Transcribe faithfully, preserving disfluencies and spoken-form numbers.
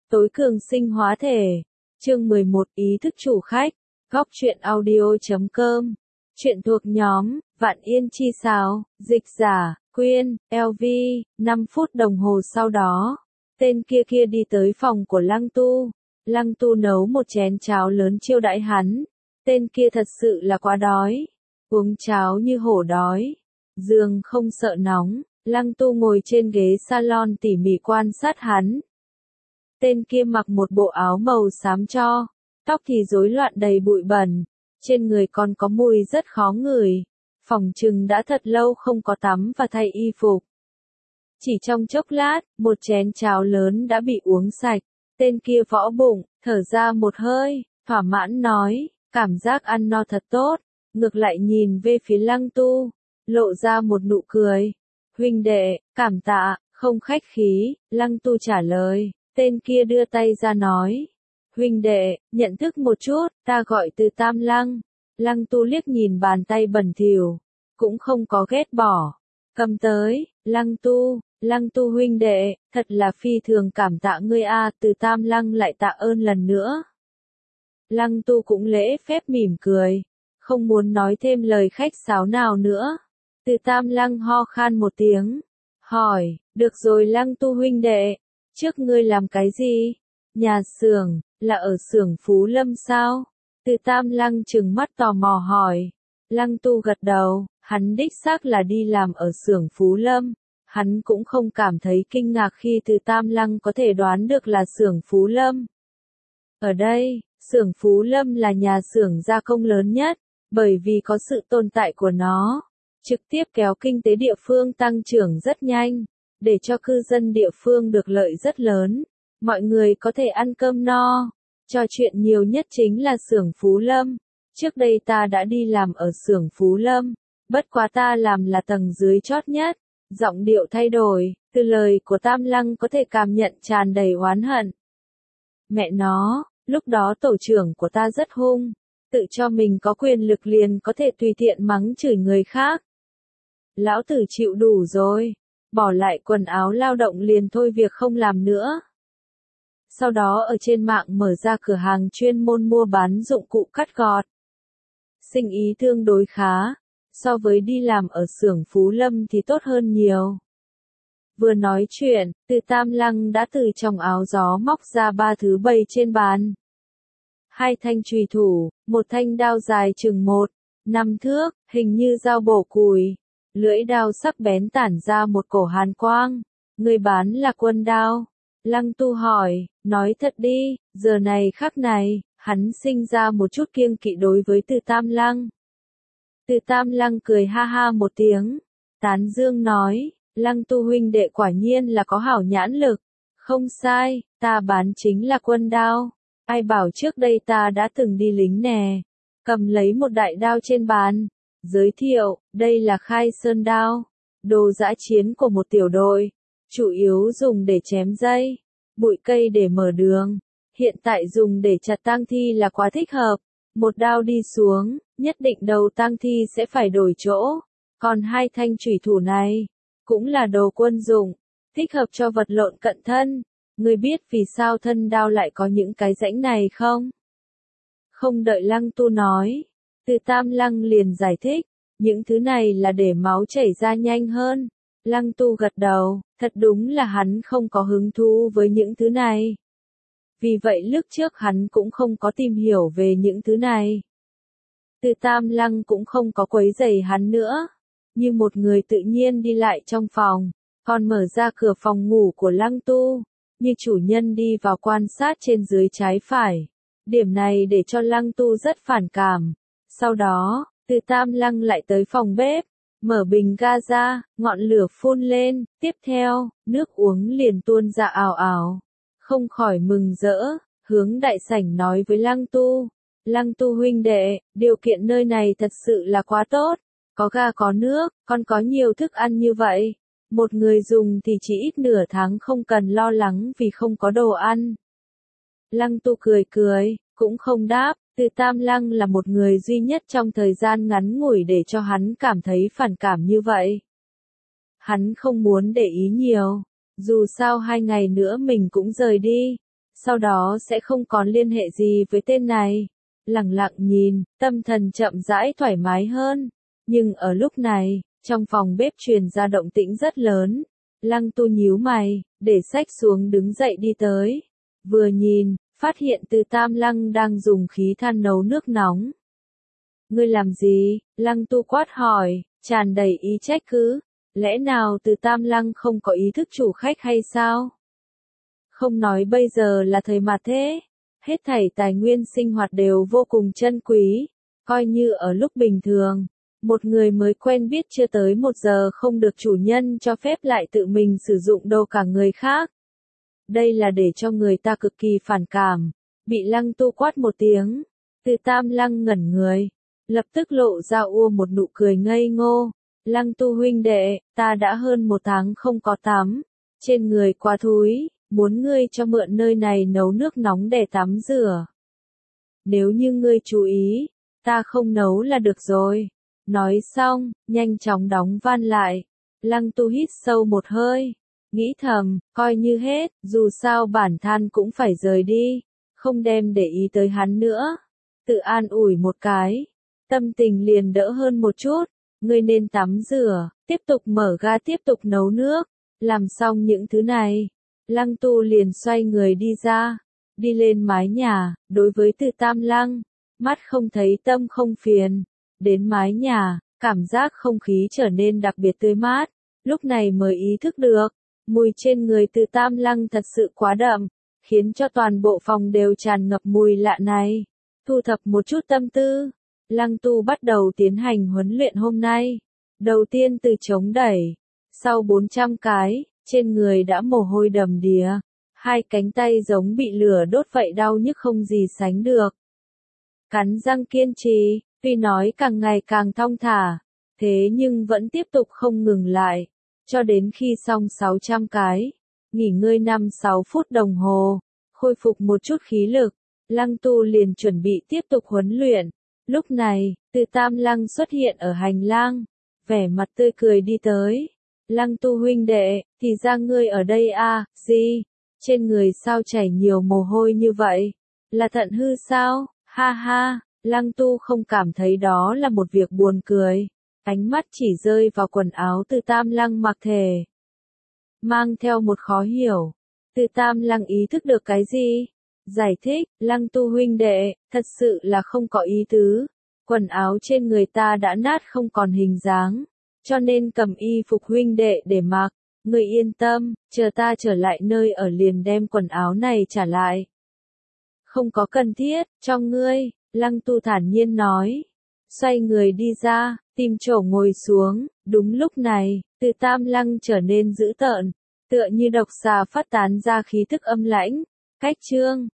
Tối cường sinh hóa thể. Chương mười một Ý thức chủ khách. Góc truyện audio chấm com. Truyện thuộc nhóm Vạn Yên Chi Sào. Dịch giả Quyên, lờ vê. năm phút đồng hồ sau đó, tên kia kia đi tới phòng của Lăng Tu. Lăng Tu nấu một chén cháo lớn chiêu đãi hắn. Tên kia thật sự là quá đói. Uống cháo như hổ đói. Giường không sợ nóng. Lăng Tu ngồi trên ghế salon tỉ mỉ quan sát hắn. Tên kia mặc một bộ áo màu xám cho, tóc thì rối loạn đầy bụi bẩn, trên người còn có mùi rất khó ngửi, phỏng chừng đã thật lâu không có tắm và thay y phục. Chỉ trong chốc lát, một chén cháo lớn đã bị uống sạch, tên kia võ bụng, thở ra một hơi, thỏa mãn nói, cảm giác ăn no thật tốt, ngược lại nhìn về phía Lăng Tu, lộ ra một nụ cười. Huynh đệ, cảm tạ, không khách khí, Lăng Tu trả lời. Tên kia đưa tay ra nói, huynh đệ, nhận thức một chút, ta gọi từ Tam Lăng. Lăng Tu liếc nhìn bàn tay bẩn thỉu, cũng không có ghét bỏ. Cầm tới, Lăng Tu, Lăng Tu huynh đệ, thật là phi thường cảm tạ ngươi a. Từ Tam Lăng lại tạ ơn lần nữa. Lăng Tu cũng lễ phép mỉm cười, không muốn nói thêm lời khách sáo nào nữa. Từ Tam Lăng ho khan một tiếng, hỏi, được rồi Lăng Tu huynh đệ. Trước ngươi làm cái gì? Nhà xưởng, là ở xưởng Phú Lâm sao? Từ Tam Lăng trừng mắt tò mò hỏi. Lăng Tu gật đầu, hắn đích xác là đi làm ở xưởng Phú Lâm. Hắn cũng không cảm thấy kinh ngạc khi Từ Tam Lăng có thể đoán được là xưởng Phú Lâm. Ở đây, xưởng Phú Lâm là nhà xưởng gia công lớn nhất, bởi vì có sự tồn tại của nó, trực tiếp kéo kinh tế địa phương tăng trưởng rất nhanh. Để cho cư dân địa phương được lợi rất lớn, mọi người có thể ăn cơm no. Trò chuyện nhiều nhất chính là xưởng Phú Lâm. Trước đây ta đã đi làm ở xưởng Phú Lâm, bất quá ta làm là tầng dưới chót nhất. Giọng điệu thay đổi, từ lời của Tam Lăng có thể cảm nhận tràn đầy oán hận. Mẹ nó, lúc đó tổ trưởng của ta rất hung, tự cho mình có quyền lực liền có thể tùy tiện mắng chửi người khác. Lão tử chịu đủ rồi. Bỏ lại quần áo lao động liền thôi việc không làm nữa. Sau đó ở trên mạng mở ra cửa hàng chuyên môn mua bán dụng cụ cắt gọt. Sinh ý tương đối khá, so với đi làm ở xưởng Phú Lâm thì tốt hơn nhiều. Vừa nói chuyện, Từ Tam Lăng đã từ trong áo gió móc ra ba thứ bày trên bàn. Hai thanh chùy thủ, một thanh đao dài chừng một, năm thước, hình như dao bổ củi. Lưỡi đao sắc bén tản ra một cổ hàn quang. Người bán là Quân Đao. Lăng Tu hỏi, nói thật đi, giờ này khắc này, hắn sinh ra một chút kiêng kỵ đối với Từ Tam Lăng. Từ Tam Lăng cười ha ha một tiếng, tán dương nói, Lăng Tu huynh đệ quả nhiên là có hảo nhãn lực. Không sai, ta bán chính là Quân Đao. Ai bảo trước đây ta đã từng đi lính nè. Cầm lấy một đại đao trên bàn. Giới thiệu, đây là Khai Sơn đao, đồ dã chiến của một tiểu đội, chủ yếu dùng để chém dây, bụi cây để mở đường, hiện tại dùng để chặt tang thi là quá thích hợp, một đao đi xuống, nhất định đầu tang thi sẽ phải đổi chỗ, còn hai thanh chủy thủ này, cũng là đồ quân dụng, thích hợp cho vật lộn cận thân, ngươi biết vì sao thân đao lại có những cái rãnh này không? Không đợi Lăng Tu nói. Từ Tam Lăng liền giải thích, những thứ này là để máu chảy ra nhanh hơn. Lăng Tu gật đầu, thật đúng là hắn không có hứng thú với những thứ này. Vì vậy lúc trước hắn cũng không có tìm hiểu về những thứ này. Từ Tam Lăng cũng không có quấy rầy hắn nữa, như một người tự nhiên đi lại trong phòng, còn mở ra cửa phòng ngủ của Lăng Tu, như chủ nhân đi vào quan sát trên dưới trái phải. Điểm này để cho Lăng Tu rất phản cảm. Sau đó, Từ Tam Lăng lại tới phòng bếp, mở bình ga ra, ngọn lửa phun lên, tiếp theo, nước uống liền tuôn ra ào ào. Không khỏi mừng rỡ, hướng đại sảnh nói với Lăng Tu. Lăng Tu huynh đệ, điều kiện nơi này thật sự là quá tốt, có ga có nước, còn có nhiều thức ăn như vậy. Một người dùng thì chỉ ít nửa tháng không cần lo lắng vì không có đồ ăn. Lăng Tu cười cười, cũng không đáp. Từ Tam Lăng là một người duy nhất trong thời gian ngắn ngủi để cho hắn cảm thấy phản cảm như vậy. Hắn không muốn để ý nhiều, dù sao hai ngày nữa mình cũng rời đi. sau đó sẽ không còn liên hệ gì với tên này. Lặng lặng nhìn, tâm thần chậm rãi thoải mái hơn. Nhưng ở lúc này, trong phòng bếp truyền ra động tĩnh rất lớn. Lăng Tu nhíu mày, để sách xuống đứng dậy đi tới. Vừa nhìn, phát hiện Từ Tam Lăng đang dùng khí than nấu nước nóng. Ngươi làm gì? Lăng Tu quát hỏi, tràn đầy ý trách cứ. Lẽ nào Từ Tam Lăng không có ý thức chủ khách hay sao? Không nói bây giờ là thời mà thế. Hết thảy tài nguyên sinh hoạt đều vô cùng chân quý. Coi như ở lúc bình thường, một người mới quen biết chưa tới một giờ không được chủ nhân cho phép lại tự mình sử dụng đồ cả người khác. Đây là để cho người ta cực kỳ phản cảm. Bị Lăng Tu quát một tiếng. Từ Tam Lăng ngẩn người. Lập tức lộ ra ua một nụ cười ngây ngô. Lăng Tu huynh đệ, ta đã hơn một tháng không có tắm. Trên người quá thúi, muốn ngươi cho mượn nơi này nấu nước nóng để tắm rửa. Nếu như ngươi chú ý, ta không nấu là được rồi. Nói xong, nhanh chóng đóng van lại. Lăng Tu hít sâu một hơi. Nghĩ thầm, coi như hết, dù sao bản than cũng phải rời đi. Không đem để ý tới hắn nữa. Tự an ủi một cái. Tâm tình liền đỡ hơn một chút. Ngươi nên tắm rửa, tiếp tục mở ga tiếp tục nấu nước. Làm xong những thứ này, Lăng Tu liền xoay người đi ra. Đi lên mái nhà, đối với Từ Tam Lăng. Mắt không thấy tâm không phiền. Đến mái nhà, cảm giác không khí trở nên đặc biệt tươi mát. Lúc này mới ý thức được. Mùi trên người Từ Tam Lăng thật sự quá đậm. Khiến cho toàn bộ phòng đều tràn ngập mùi lạ này. Thu thập một chút tâm tư. Lăng Tu bắt đầu tiến hành huấn luyện hôm nay. Đầu tiên từ chống đẩy. Sau bốn trăm cái, trên người đã mồ hôi đầm đìa. Hai cánh tay giống bị lửa đốt vậy đau nhức không gì sánh được. Cắn răng kiên trì, tuy nói càng ngày càng thong thả. Thế nhưng vẫn tiếp tục không ngừng lại. Cho đến khi xong sáu trăm cái. Nghỉ ngơi năm sáu phút đồng hồ. Khôi phục một chút khí lực. Lăng Tu liền chuẩn bị tiếp tục huấn luyện. Lúc này, Từ Tam Lăng xuất hiện ở hành lang, vẻ mặt tươi cười đi tới. Lăng Tu huynh đệ, thì ra ngươi ở đây à, gì? Trên người sao chảy nhiều mồ hôi như vậy? Là thận hư sao? Ha ha, Lăng Tu không cảm thấy đó là một việc buồn cười. Ánh mắt chỉ rơi vào quần áo Từ Tam Lăng mặc thể. Mang theo một khó hiểu. Từ Tam Lăng ý thức được cái gì? Giải thích, Lăng Tu huynh đệ, thật sự là không có ý tứ. Quần áo trên người ta đã nát không còn hình dáng. Cho nên cầm y phục huynh đệ để mặc. Ngươi yên tâm, chờ ta trở lại nơi ở liền đem quần áo này trả lại. Không có cần thiết, cho ngươi, Lăng Tu thản nhiên nói. Xoay người đi ra, tìm chỗ ngồi xuống. Đúng lúc này, Từ Tam Lăng trở nên dữ tợn. Tựa như độc xà phát tán ra khí thức âm lãnh. Cách chương